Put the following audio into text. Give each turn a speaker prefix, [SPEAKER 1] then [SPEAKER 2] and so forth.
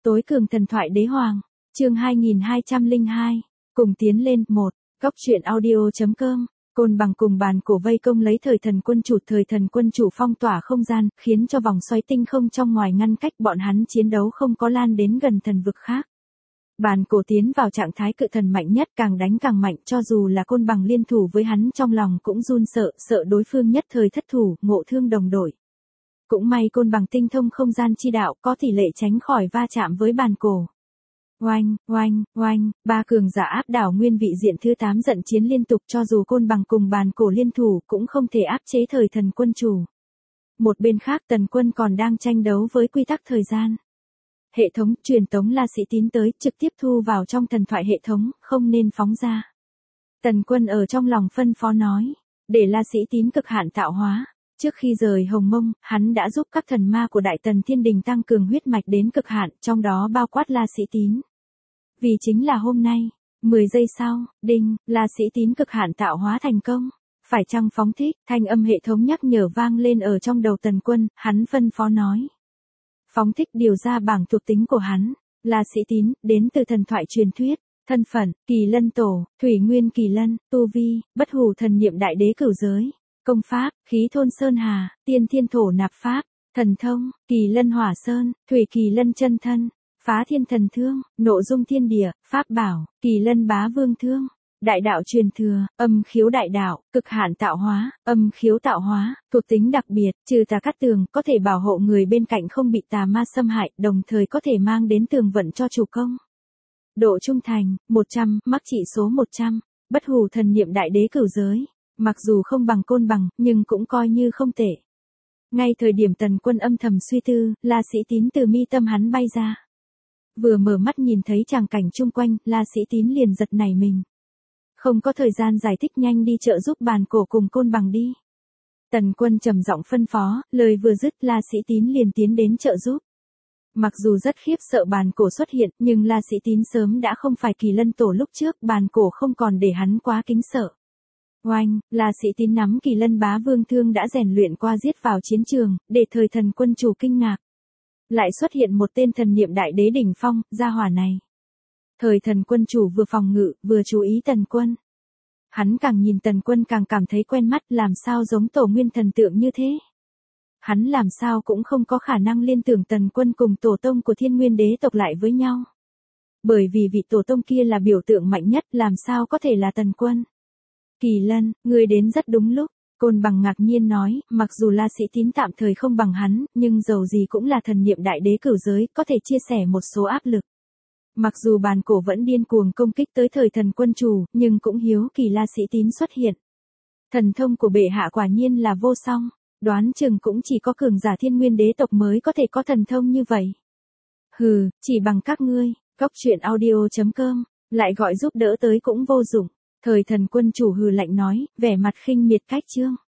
[SPEAKER 1] Tối cường thần thoại đế hoàng, chương 2202, cùng tiến lên, 1, Cóc truyện audio.com. Côn Bằng cùng bàn cổ vây công lấy thời thần quân chủ phong tỏa không gian, khiến cho vòng xoáy tinh không trong ngoài ngăn cách bọn hắn chiến đấu không có lan đến gần thần vực khác. Bàn cổ tiến vào trạng thái cự thần mạnh nhất, càng đánh càng mạnh, cho dù là Côn Bằng liên thủ với hắn trong lòng cũng run sợ đối phương nhất thời thất thủ, ngộ thương đồng đội. Cũng may Côn Bằng tinh thông không gian chi đạo, có tỷ lệ tránh khỏi va chạm với bàn cổ. Oanh, ba cường giả áp đảo nguyên vị diện thứ 8 trận chiến liên tục, cho dù Côn Bằng cùng bàn cổ liên thủ cũng không thể áp chế thời thần quân chủ. Một bên khác Tần Quân còn đang tranh đấu với quy tắc thời gian. Hệ thống truyền tống La Sĩ Tín tới, trực tiếp thu vào trong thần thoại hệ thống, không nên phóng ra. Tần Quân ở trong lòng phân phó nói, để La Sĩ Tín cực hạn tạo hóa. Trước khi rời Hồng Mông, hắn đã giúp các thần ma của Đại Tần Thiên Đình tăng cường huyết mạch đến cực hạn, trong đó bao quát La Sĩ Tín. Vì chính là hôm nay, 10 giây sau, đinh, La Sĩ Tín cực hạn tạo hóa thành công. Phải chăng phóng thích, thanh âm hệ thống nhắc nhở vang lên ở trong đầu Tần Quân, hắn phân phó nói. Phóng thích điều ra bảng thuộc tính của hắn, La Sĩ Tín, đến từ thần thoại truyền thuyết, thân phận, Kỳ Lân Tổ, Thủy Nguyên Kỳ Lân, tu vi, bất hủ thần niệm đại đế cửu giới, công pháp, khí thôn sơn hà, tiên thiên thổ nạp pháp, thần thông, Kỳ Lân Hỏa Sơn, Thủy Kỳ Lân chân thân, phá thiên thần thương, nộ dung thiên địa, pháp bảo, Kỳ Lân bá vương thương. Đại đạo truyền thừa, âm khiếu đại đạo, cực hạn tạo hóa, âm khiếu tạo hóa, thuộc tính đặc biệt, trừ tà cát tường, có thể bảo hộ người bên cạnh không bị tà ma xâm hại, đồng thời có thể mang đến tường vận cho chủ công. Độ trung thành, 100, mắc trị số 100, bất hủ thần niệm đại đế cửu giới, mặc dù không bằng Côn Bằng, nhưng cũng coi như không tệ. Ngay thời điểm Tần Quân âm thầm suy tư, La Sĩ Tín từ mi tâm hắn bay ra. Vừa mở mắt nhìn thấy tràng cảnh chung quanh, La Sĩ Tín liền giật nảy mình. Không có thời gian giải thích, nhanh đi trợ giúp bàn cổ cùng Côn Bằng đi. Tần Quân trầm giọng phân phó, lời vừa dứt La Sĩ Tín liền tiến đến trợ giúp. Mặc dù rất khiếp sợ bàn cổ xuất hiện, nhưng La Sĩ Tín sớm đã không phải Kỳ Lân Tổ lúc trước, bàn cổ không còn để hắn quá kính sợ. Oanh, La Sĩ Tín nắm Kỳ Lân bá vương thương đã rèn luyện qua giết vào chiến trường, để thời thần quân chủ kinh ngạc. Lại xuất hiện một tên thần niệm đại đế đỉnh phong, gia hỏa này. Thời thần quân chủ vừa phòng ngự, vừa chú ý Tần Quân. Hắn càng nhìn Tần Quân càng cảm thấy quen mắt, làm sao giống tổ nguyên thần tượng như thế. Hắn làm sao cũng không có khả năng liên tưởng Tần Quân cùng tổ tông của Thiên Nguyên đế tộc lại với nhau. Bởi vì vị tổ tông kia là biểu tượng mạnh nhất, làm sao có thể là Tần Quân. Kỳ Lân, ngươi đến rất đúng lúc. Côn Bằng ngạc nhiên nói, mặc dù La Sĩ Tín tạm thời không bằng hắn, nhưng dầu gì cũng là thần niệm đại đế cửu giới, có thể chia sẻ một số áp lực. Mặc dù bàn cổ vẫn điên cuồng công kích tới thời thần quân chủ, nhưng cũng hiếu kỳ La Sĩ Tín xuất hiện. Thần thông của bệ hạ quả nhiên là vô song, đoán chừng cũng chỉ có cường giả Thiên Nguyên đế tộc mới có thể có thần thông như vậy. Hừ, chỉ bằng các ngươi, Cóc truyện audio.com, lại gọi giúp đỡ tới cũng vô dụng. Thời thần quân chủ hừ lạnh nói, vẻ mặt khinh miệt cách chương.